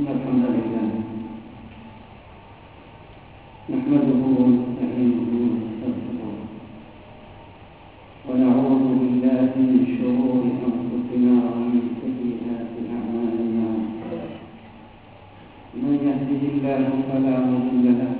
إن الحمد لله نحمده ونستعينه ونستغفره ونعوذ بالله من شرور أنفسنا ومن سيئات أعمالنا. من يهده الله فلا مضل له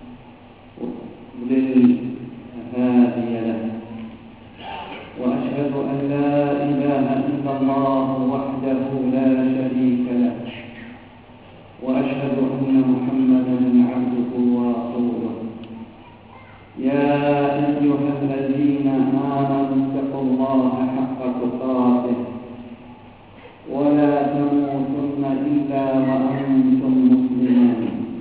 ومن يضلل فلا هادي له. وأشهد أن لا إله إلا الله وحده لا شريك له، وأشهد أن محمدا عبده ورسوله. يا أيها الذين آمنوا اتقوا الله حق تقاته ولا تموتن إلا وأنتم مسلمون.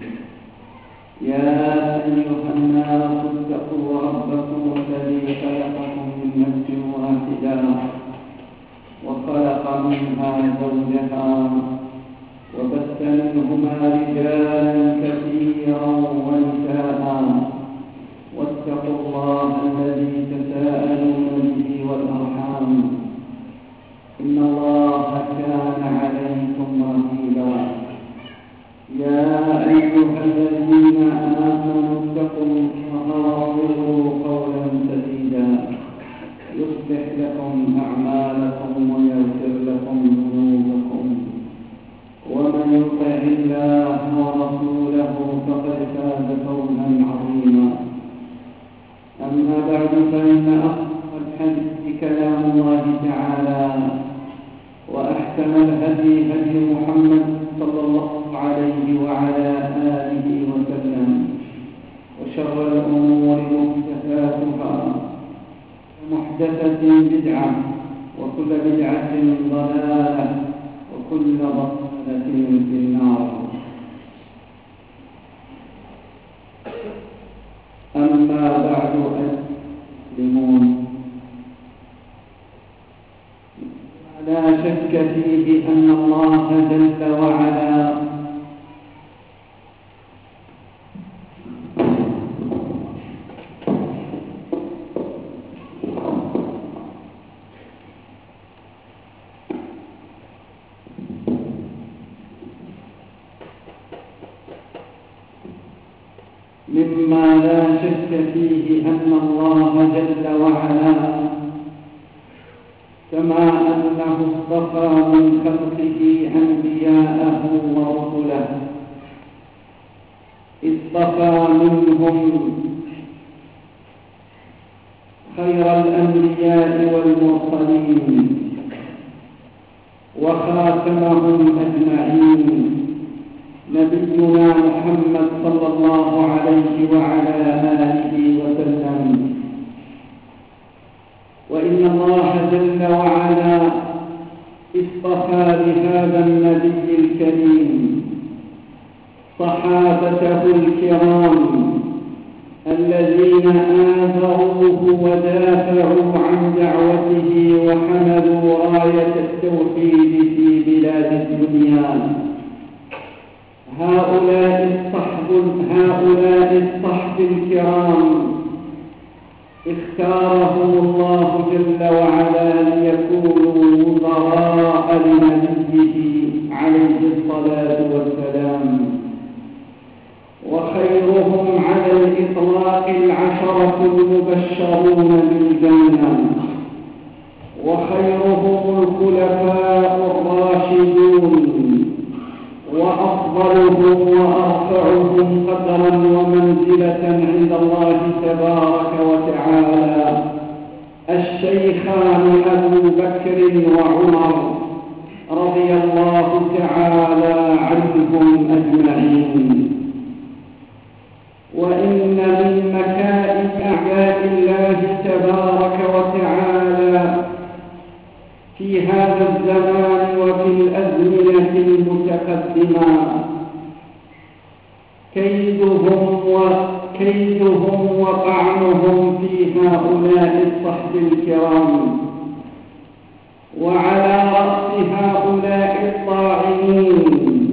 يا أيها الناس اتقوا ربكم الذي خلقكم من نفس واحدة وخلق منها زوجها وبث منهما رجالا كثيرا ونساء. واتقوا الله الذي تساءلون به والأرحام إن الله كان عليكم رقيبا. يا أيها الذين آمنوا اتقوا الله وقولوا قولا سديدا يصلح لكم أعمالكم ويغفر لكم ذنوبكم، ومن يطع الله ورسوله فقد فاز فوزا عظيما. أما بعد، فإن أصدق الحديث كلام الله تعالى، وأحسن الهدي هدي محمد صلى الله عليه وعلى آله وسلم، وشر الأمور محدثاتها، محدثة بدعة، وكل بدعة ضلالة، وكل ضلالة في النار. أما بعد المسلمون، لا شك فيه أن الله جل وعلا مما لا شك فيه أن الله جل وعلا كما أنه اصطفى من خلقه أنبياءه ورسله، اصطفى منهم خير الأنبياء والمرسلين وخاتمهم أجمعين نبينا محمد صلى الله عليه وعلى آله وسلم. وإن الله جل وعلا اصطفى لهذا النبي الكريم صحابته الكرام الذين آذروه ودافعوا عن دعوته وحملوا راية التوحيد في بلاد الدنيا. هؤلاء الصحب الكرام اختارهم الله جل وعلا ليكونوا وزراء لنبيه عليه الصلاة والسلام، وخيرهم على الإطلاق العشرة المبشرون بالجنة، وخيرهم الخلفاء الراشدون، وأفضلهم وأرفعهم قدرا ومنزلة عند الله تبارك وتعالى الشيخان أبو بكر وعمر رضي الله تعالى عنهم أجمعين. وإن من مكائد أعداء الله تبارك وتعالى في هذا الزمان وفي الأزمنة المتقدمة كيدهم وطعنهم في هؤلاء الصحب الكرام. وعلى رأس هؤلاء الطاعنين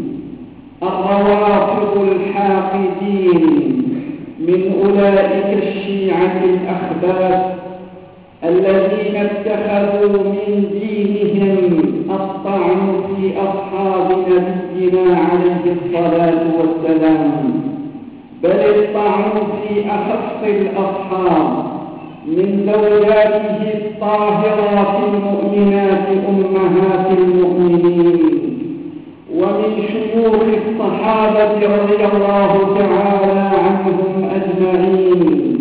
الروافض الحاقدين من أولئك الشيعة الأخباث الذين اتخذوا من دينهم الطعن في أصحاب نبينا عليه الصلاة والسلام، بل الطعن في أخص الأصحاب من زوجاته الطاهرات المؤمنات أمهات المؤمنين، ومن شيوخ الصحابة رضي الله تعالى عنهم أجمعين،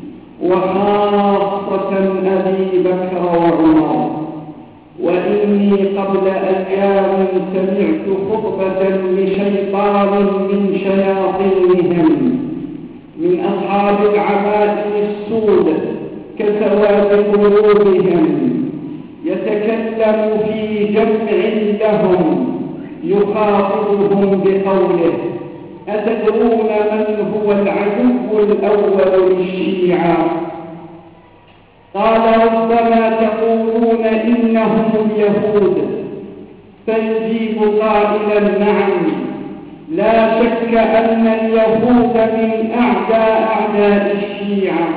وخاصة أبي بكر وعمر. وإني قبل أيام سمعت خطبة لشيطان من شياطينهم من أصحاب العمائم السود كسواد قلوبهم يتكلم في جمع لهم يخاطبهم بقوله: أتدرون من هو العدو الأول للشيعة؟ قال: ربما تقولون إنهم اليهود. فيجيب قائلا: نعم، لا شك أن اليهود من أعداء الشيعة،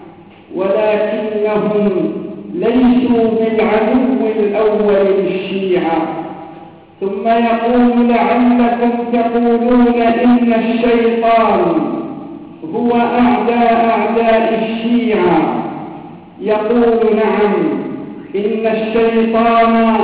ولكنهم ليسوا بالعدو الأول للشيعة. ثم يقول: لعلكم تقولون إن الشيطان هو أعداء الشيعة. يقول: نعم، إن الشيطان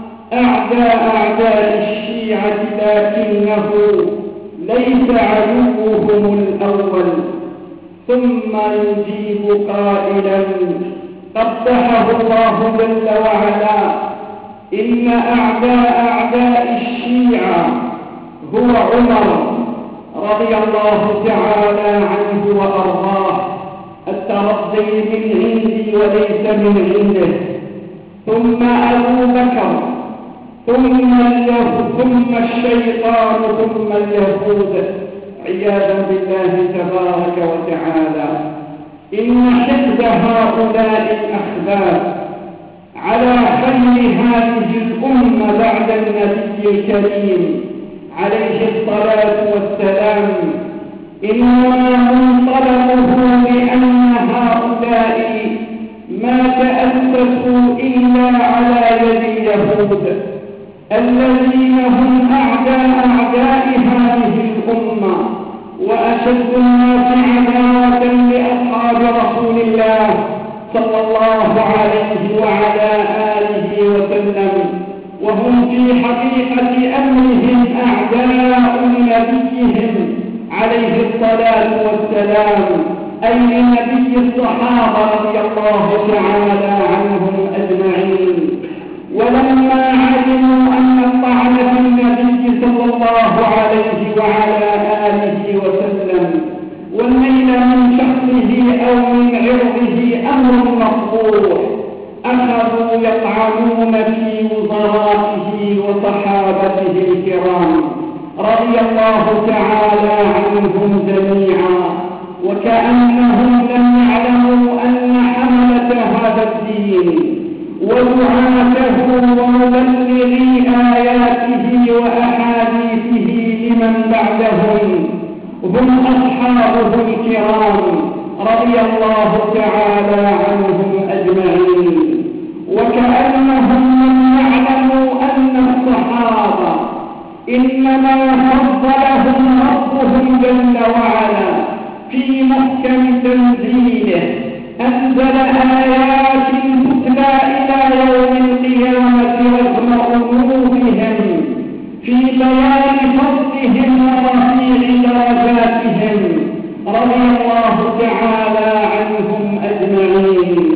أعداء الشيعة، لكنه ليس عدوهم الأول. ثم يجيب قائلا: قبحه الله جل وعلا: إن أعداء الشيعة هو عمر رضي الله تعالى عنه وأرضاه، الترضي من عندي وليس من عنده، ثم أبو بكر، ثم الشيطان، ثم اليهود، عياذا بالله تبارك وتعالى. إن حقد هؤلاء الأخبار على خير هذه الأمة بعد النبي الكريم عليه الصلاة والسلام إنما منطلقه لأن هؤلاء ما تأسسوا إلا على يد اليهود الذين هم أعداء هذه الأمة، وأشد الناس عداوة لأصحاب رسول الله صلى الله عليه وعلى آله وسلم، وهم في حقيقة أمرهم أعداء لنبيهم عليه الصلاة والسلام، أي لنبي الصحابة رضي الله تعالى عنهم أجمعين. ولما علموا أن الطعن في النبي صلى الله عليه وعلى آله وسلم والنيل من شخصه أو من عرضه أمر مقبول، أخذوا يطعنون في وزرائه وصحابته الكرام رضي الله تعالى عنهم جميعا، وكأنهم لم يعلموا أن حملة هذا الدين ودعاته ومبلغي آياته وأحاديثه لمن بعدهم هم أصحابه الكرام رضي الله تعالى عنهم أجمعين، وكأنهم لم يعلموا أن الصحابة إنما فضلهم ربهم جل وعلا في محكم تنزيله، أنزل آيات تتلى إلى يوم القيامة رغم أنوفهم في بيان فضلهم ورفيع درجاتهم رضي الله تعالى عنهم أجمعين.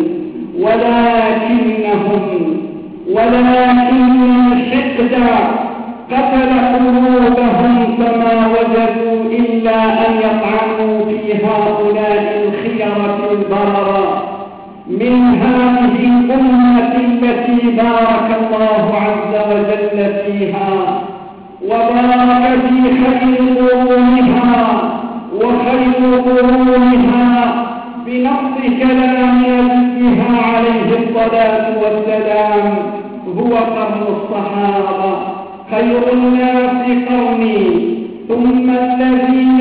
ولكن الحقد قتل قلوبهم، فما وجدوا إلا أن يطعنوا في هؤلاء الخيرة البررة من هذه الأمة التي بارك الله عز وجل فيها، وبارك في خير قرونها وخير قرونها بنص كلام نبيها عليه الصلاة والسلام: هو قرن الصحابة، خير الناس قرني، ثم الذين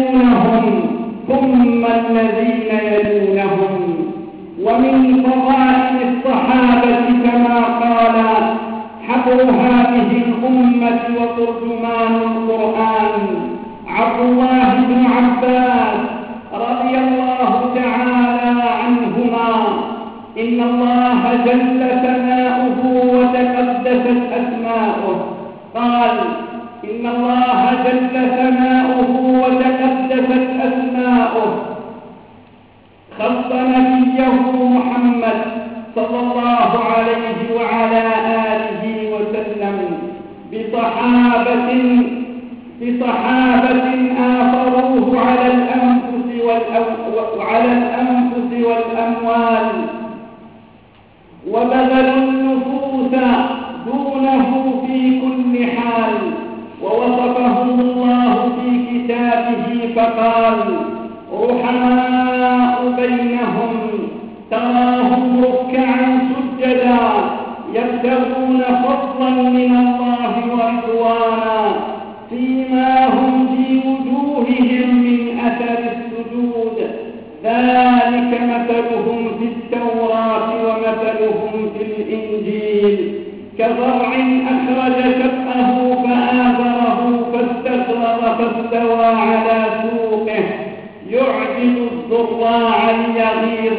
يلونهم، ثم الذين يلونهم. ومن فضائل حبر هذه الأمة وترجمان القرآن عبد الله بن عباس رضي الله تعالى عنهما: إن الله جل ثناؤه وتقدست أسماؤه. قال: إن الله جل ثناؤه وتقدست أسماؤه خص نبيه محمد صلى الله عليه وعلى آله وسلم بصحابة آثروه على الأنفس والأموال وبذلوا النفوس دونه في كل حال. ووصفهم الله في كتابه فقال: رحماء بينهم تراهم ركعا سجدا يبتغون فضلا من الله ورضوانا سيماهم في وجوههم من أثر السجود ذلك مثلهم في التوراة ومثلهم في الإنجيل كزرع أخرج شطأه فآزره فاستغلظ فاستوى على سوقه يعجب الزراع ليغيظ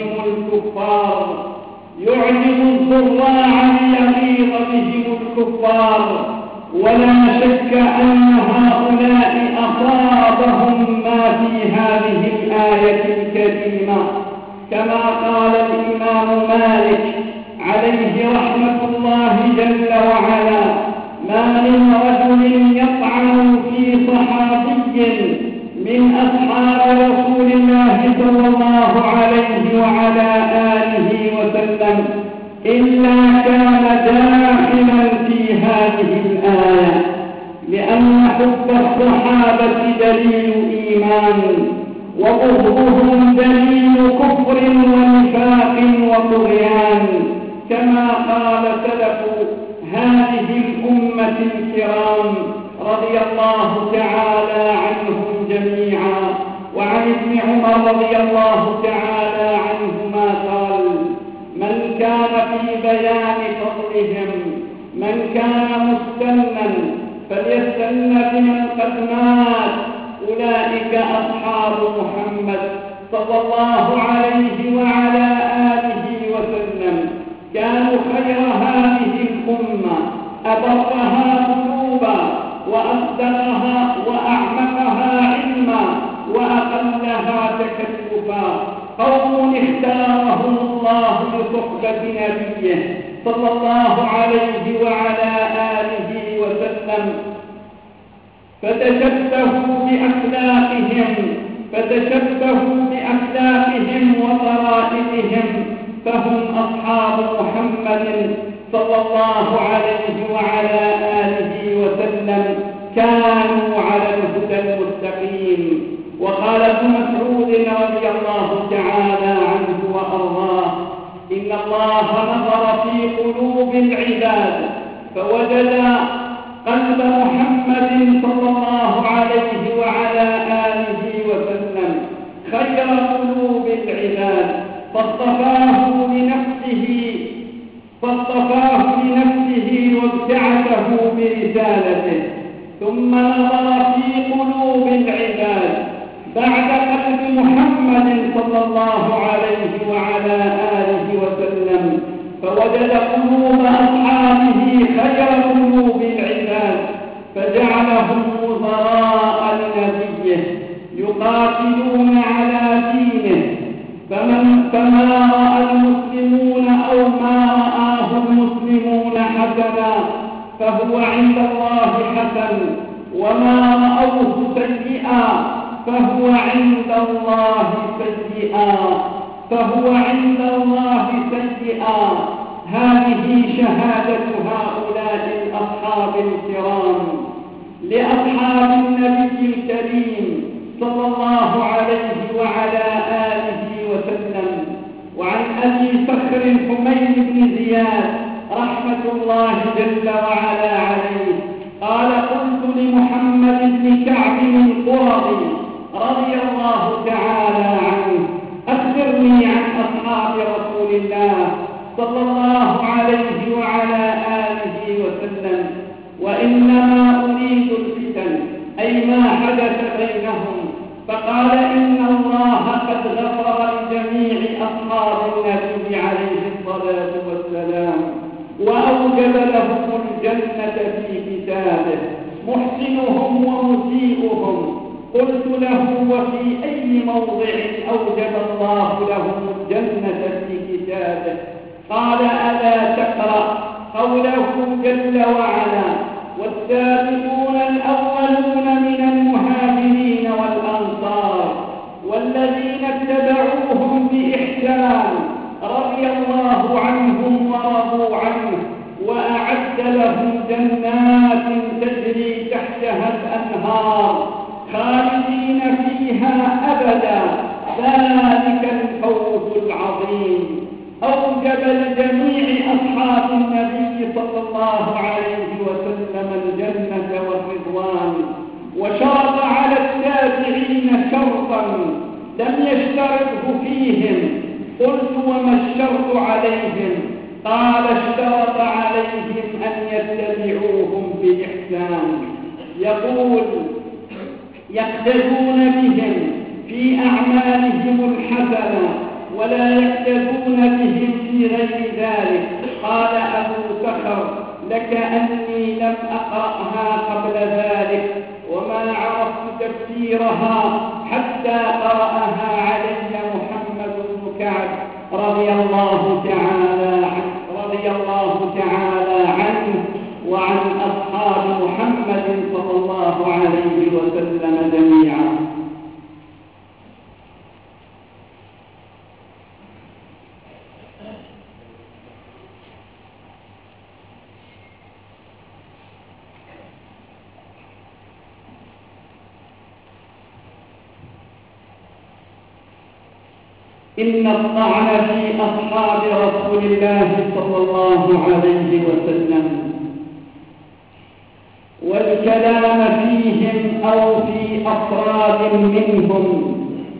بهم الكفار. ولا شك أن هؤلاء أصابهم ما في هذه الآية الكريمة، كما قال الإمام مالك عليه رحمة الله جل وعلا: ما من رجل يطعن في صحابي من أصحاب رسول الله صلى الله عليه وعلى آله وسلم إلا كان داخلا في هذه الآية، لأن حب الصحابة دليل إيمان، وبغضهم دليل كفر ونفاق وطغيان، كما قال سلف هذه الأمة الكرام رضي الله تعالى عنهم جميعا. وعن ابن عمر رضي الله تعالى عنهما قال: من كان في بيان فضلهم من كان مستنا فليستن بمن قد مات، أولئك أصحاب محمد صلى الله عليه وعلى آله وسلم، كانوا خير هذه الأمة، أبرها قلوبا وأصدقها وأعمقها علما وأقلها تكلفا، قوم اختارهم الله لصحبة نبيه صلى الله عليه وعلى آله وسلم، فتشبهوا بأخلاقهم وطرائقهم، فهم أصحاب محمد صلى الله عليه وعلى آله وسلم، كانوا على الهدى المستقيم. وقال ابن مسعود رضي الله تعالى عنه وأرضاه: إن الله نظر في قلوب العباد فوجد قلب محمد صلى الله عليه وعلى آله وسلم خير قلوب العباد، فاصطفاه لنفسه وابتعثه برسالته. ثم نظر في قلوب العباد بعد قلب محمد صلى الله عليه وعلى آله وسلم فوجد قلوب أصحابه خير قلوب العباد، فجعلهم وزراء لنبيه يقاتلون على دينه. فما رأى المسلمون أو ما رآه المسلمون حسنا فهو عند الله حسن، وما رأوه سيئا فهو عند الله سيئا. هذه شهادة هؤلاء الأصحاب الكرام لأصحاب النبي الكريم صلى الله عليه وعلى آله وسلم. وعن أبي صخر حميد بن زياد رحمة الله جل وعلا عليه قال: قلت لمحمد بن كعب القرظي رضي الله تعالى عنه: أخبرني عن أصحاب رسول الله صلى الله عليه وعلى آله وسلم: وإنما أريد الفتن، أي ما حدث بينهم. فقال: إن الله قد غفر لجميع أصحاب النبي عليه الصلاة والسلام وأوجب لهم الجنة في كتابه، محسنهم ومسيئهم. قلت له: وفي أي موضع أوجب الله لهم الجنة في كتابه؟ قال: ألا تقرأ قوله جل وعلا: والسابقون الأولون من المهاجرين والأنصار والذين اتبعوهم بإحسان رضي الله عنهم ورضوا عنه وأعد لهم جنات تجري تحتها الأنهار خالدين فيها أبدا، ذلك الفوز العظيم. أوجب لجميع أصحاب النبي صلى الله عليه وسلم الجنة والرضوان، وشرط على التابعين شرطا لم يشترطه فيهم. قلت: وما الشرط عليهم؟ قال: اشترط عليهم أن يتبعوهم بإحسان، يقول: يقتدون بهم في أعمالهم الحسنة ولا يقتدون بهم في غير ذلك. قال أبو بكر: لكأني لم أقرأها قبل ذلك وما عرفت تفسيرها حتى قرأها علي محمد بن كعب رضي الله تعالى عنه وعن أصحاب محمد صلى الله عليه وسلم جميعا. إن الطعن في أصحاب رسول الله صلى الله عليه وسلم والكلام فيهم أو في أفراد منهم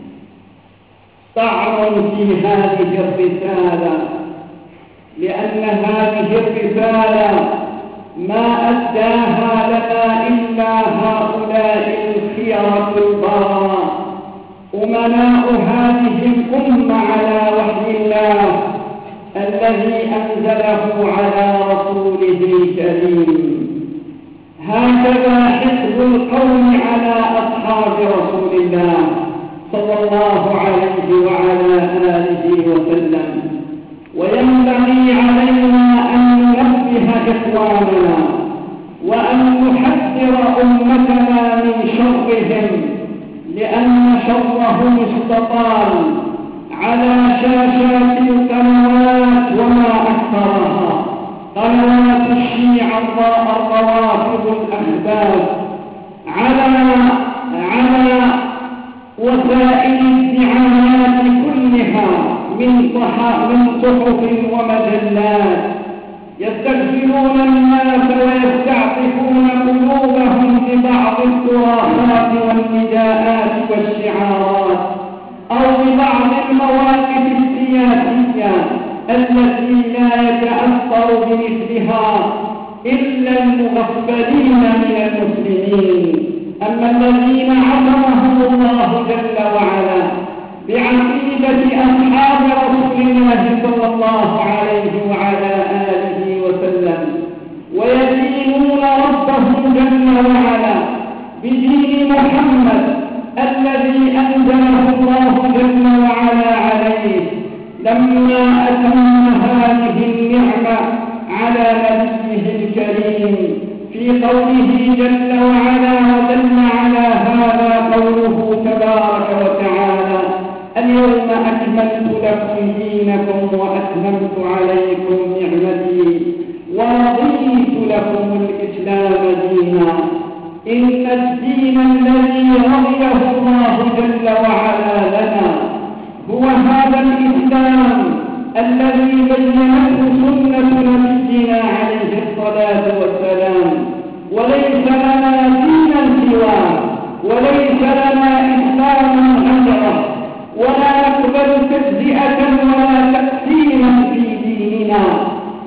طعن في هذه الرسالة، لأن هذه الرسالة ما أداها لنا إلا هؤلاء الخيرة البررة أمناء هذه الأمة على وحي الله الذي أنزله على رسوله الكريم. هكذا حفظ القوم على أصحاب رسول الله صلى الله عليه وعلى آله وسلم. وينبغي علينا أن ننبه إخواننا وأن نحذر أمتنا من شرهم، لأن شرهم استطال على شاشات القنوات وما أكثرها، قنوات الشيعة الروافض الأحباب، على وسائل الدعايات كلها من صحف ومجلات، يستغفلون الناس ويستعطفون قلوبهم ببعض التراثات والنداءات والشعارات أو ببعض المواقف السياسية التي لا يتأثر بمثلها إلا المغفلين من المسلمين. أما الذين عصمهم الله جل وعلا بعقيدة أصحاب رسول الله صلى الله عليه وعلى آله وسلم ويدينون ربهم جل وعلا بدين محمد الذي أنزله الله جل وعلا عليه، لما أتم هذه النعمة على نبيه الكريم في قوله جل وعلا: ودل على هذا قوله تبارك وتعالى: اليوم أكملت لكم دينكم وأتممت عليكم نعمتي ورضيت لكم الإسلام دينا. إن الدين الذي رضيه الله جل وعلا لنا هو هذا الإسلام الذي بينته سنة نبينا عليه الصلاة والسلام، وليس لنا دينا سواه، وليس لنا إسلاما غيره، ولا نقبل تجزئة ولا تقسيما في ديننا،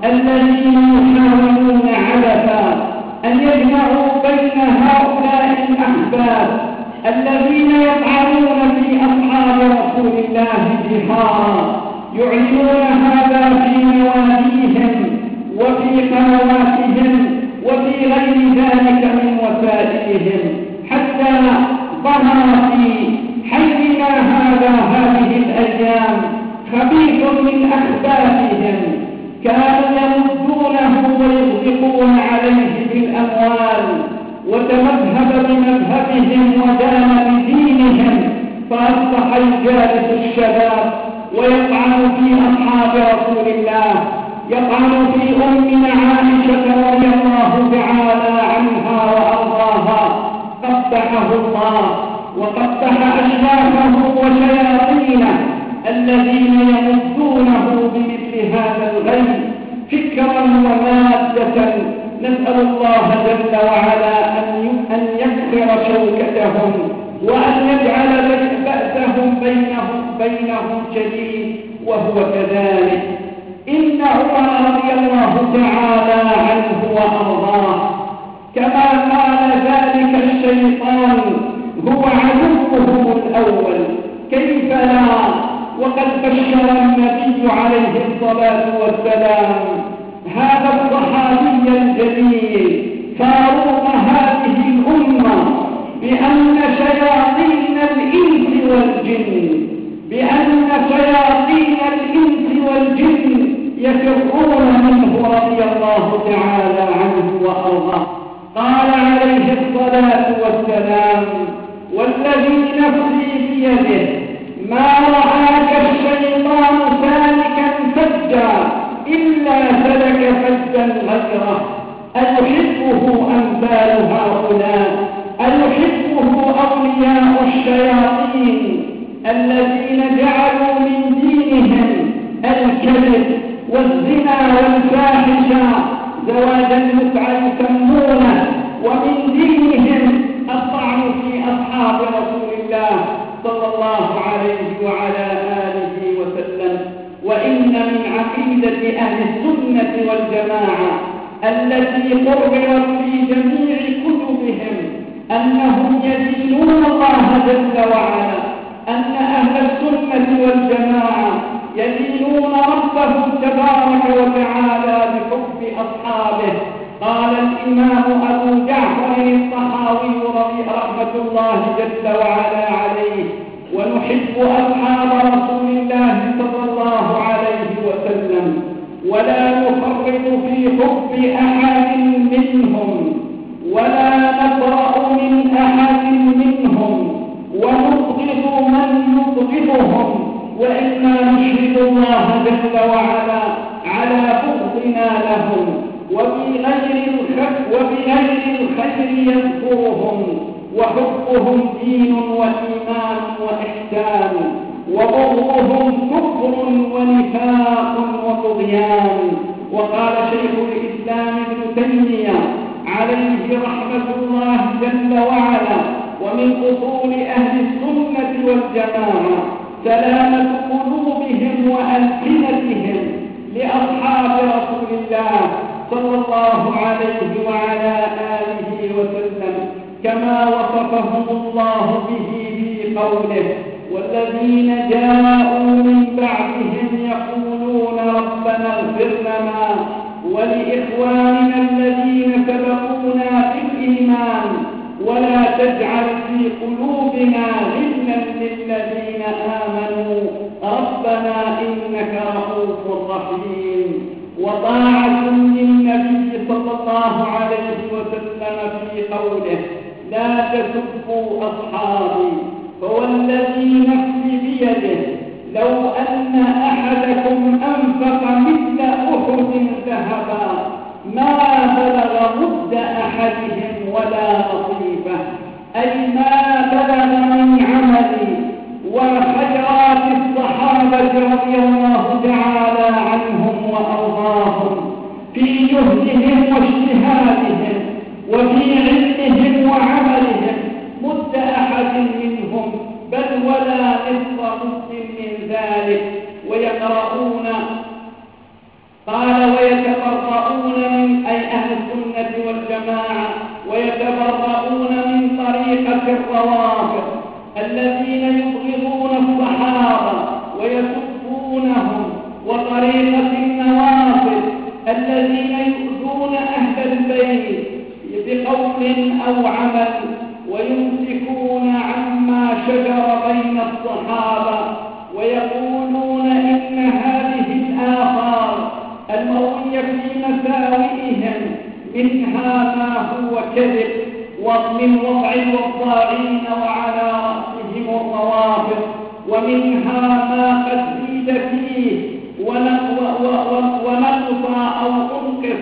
الذين يحاولون عبثا أن يجمعوا بين هؤلاء الأحباب الذين يطعنون في أصحاب رسول الله جهارا، يعلنون هذا في نواديهم وفي قنواتهم وفي غير ذلك من وسائلهم، حتى ظهر في حينا هذه الأيام خبيث من أخباثهم كانوا يمدونه ويغدقون عليه بالأموال، وتمذهب بمذهبهم ودان بدينهم، فأصبح يجالس الشباب ويطعن في أصحاب رسول الله، يطعن في أمنا عائشة رضي الله تعالى عنها وأرضاها، قبحه الله وقبح أشياخه وشياطينه الذين يمدونه بمثل هذا الغي فكرا ومادة. نسأل الله جل وعلا أن يكسر شوكتهم وأن يجعل بأسهم بينهم شديد، وهو كذلك. إن عمر رضي الله تعالى عنه وأرضاه كما قال ذلك الشيطان هو عدوه الأول، كيف لا وقد بشر النبي عليه الصلاة والسلام هذا الصحابي الجليل فاروق هذه الأمة بأن شياطين الإنس والجن يفرون منه رضي الله تعالى عنه وأرضاه. قال عليه الصلاة والسلام: والذي نفسي بيده ما رآك الشيطان سالكا فجا إلا سلك فجا غيره. أيحبه أمثال هؤلاء؟ أيحبه أولياء الشياطين الذين جعلوا من دينهم الكذب والزنا والفاحشة زواج المتعة يسمونه، ومن دينهم الطعن في أصحاب رسول الله صلى الله عليه وعلى آله وسلم. وإن من عقيدة أهل السنة والجماعة التي قررت في جميع كتبهم أنهم يدينون الله جل وعلا، أن أهل السنة والجماعة يدينون ربهم تبارك وتعالى بحب أصحابه. قال الإمام أبو جعفر الطحاوي رحمة الله جل وعلا عليه: ونحب أصحاب رسول الله صلى الله عليه وسلم ولا نفرط في حب أحد منهم ولا نبرأ من أحد منهم ونبغض من يبغضهم، وإنا نشهد الله جل وعلا على بغضنا لهم وبغير الخير يذكرهم، وحبهم دين وإيمان وإحسان، وبغضهم كفر ونفاق وطغيان. وقال شيخ الإسلام ابن تيمية عليه رحمة الله جل وعلا: ومن أصول أهل السنة والجماعة سلامة قلوبهم وألسنتهم لأصحاب رسول الله صلى الله عليه وعلى آله وسلم، كما وصفهم الله به في قوله: والذين جاءوا من بعدهم يقولون ربنا اغفر لنا ولإخواننا الذين سبقونا بالإيمان ولا تجعل في قلوبنا غلا للذين آمنوا ربنا إنك رؤوف رحيم. وطاعة للنبي صلى الله عليه وسلم في قوله: لا تسبوا أصحابي فوالذي نفسي بيده لو أن أحدكم أنفق مثل أحد ذهبا ما بلغ مد أحدهم ولا نصيبه، أي ما بلغ من عملي وخيرات الصحابة رضي الله تعالى عنهم وأرضاهم في جهدهم واجتهادهم وفي علمهم وعملهم مد أحد منهم، بل ولا نصف مد من ذلك. ويقرؤون قال ويتبرؤون من أي أهل السنة والجماعة ويتبرؤون من طريقة الروافض الذين يبغضون الصحابة ويسبونهم، وطريقة النوافذ الذين يؤذون أهل البيت بقول أو عمل ويمسكون عما شجر بين الصحابة، ويقولون إن هذه الآثار المروية في مساوئهم منها ما هو كذب ومن وضع الوضاعين وعلى رأسهم الروافض، ومنها ما قد زيد فيه ونقص أو أنقص،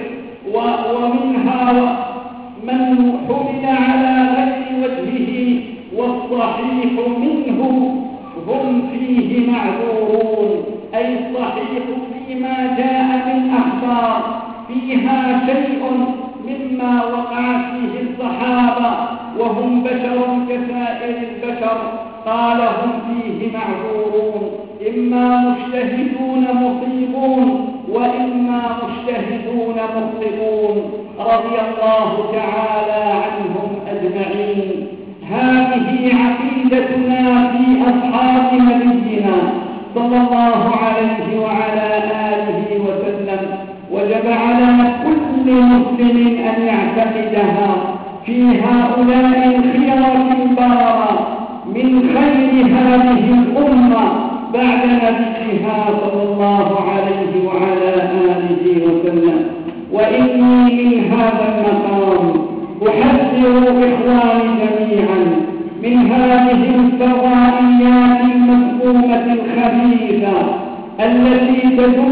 ومنها من حمل على غير وجهه، والصحيح منه هم فيه معذورون، أي الصحيح فيما جاء من أخبار فيها شيء مما وقع فيه الصحابة وهم بشر كسائر البشر، قال هم فيه معذورون، إما مجتهدون مصيبون وإما مجتهدون مخطئون، رضي الله تعالى عنهم أجمعين. هذه عقيدتنا في أصحاب نبينا صلى الله عليه وعلى آله وسلم، وجب على كل مسلم أن يعتقدها في هؤلاء الخيرة البررة من خير هذه الأمة بعد نبيها صلى الله عليه وعلى آله وسلم. وإني من هذا المقام أحذر إخواني جميعا من هذه الفضائيات المذمومة الخبيثة التي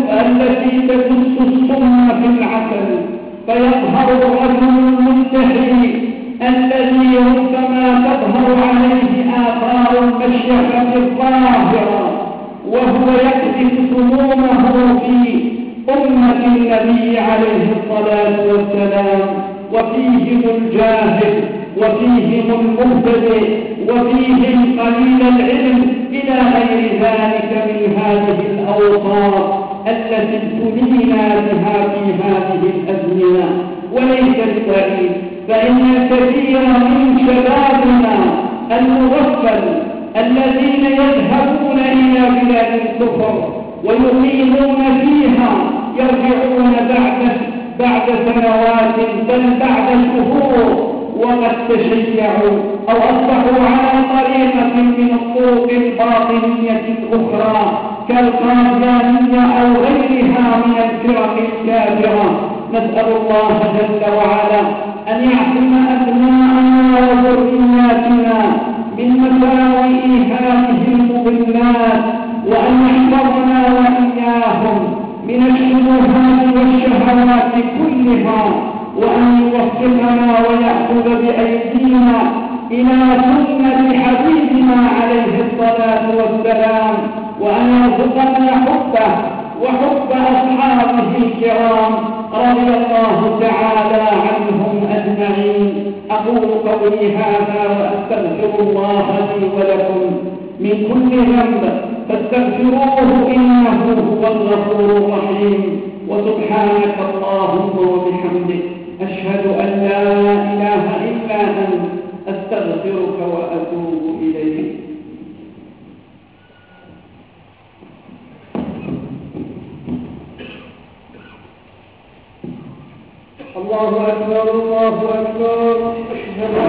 تدس السم في العسل، فيظهر الرجل المنتهي الذي ربما تظهر عليه آثار المشيخة الظاهرة وهو يكذب سمومه في أمة النبي عليه الصلاة والسلام، وفيهم الجاهل وفيهم المبتدئ وفيهم قليل العلم إلى غير ذلك من هذه الأوصاف التي ابتلينا بها في هذه الأزمنة. وليس ببعيد فإن الكثير من شبابنا المغفل الذين يذهبون إلى بلاد الكفر ويقيمون فيها يرجعون بعد سنوات بل بعد شهور وقد تشيعوا أو أصبحوا على طريقة من الطرق الباطنية الأخرى كالقاديانية أو غيرها من الفرق الكافرة. نسأل الله جل وعلا أن يعصم أبناءنا وذرياتنا من مساوئ هذه المضلات، وأن يحفظنا وإياهم من الشبهات والشهوات كلها، وأن يوفقنا ويأخذ بأيدينا إلى سنة حبيبنا عليه الصلاة والسلام، وأن يرزقنا حبه وحب أصحابه الكرام رضي الله تعالى عنهم أجمعين. أقول قولي هذا وأستغفر الله لي ولكم من كل ذنب فاستغفروه إنه هو الغفور الرحيم. وسبحانك اللهم وبحمدك أشهد أن لا إله إلا أنت أستغفرك وأتوب إليك. الله أكبر الله أكبر. أشهد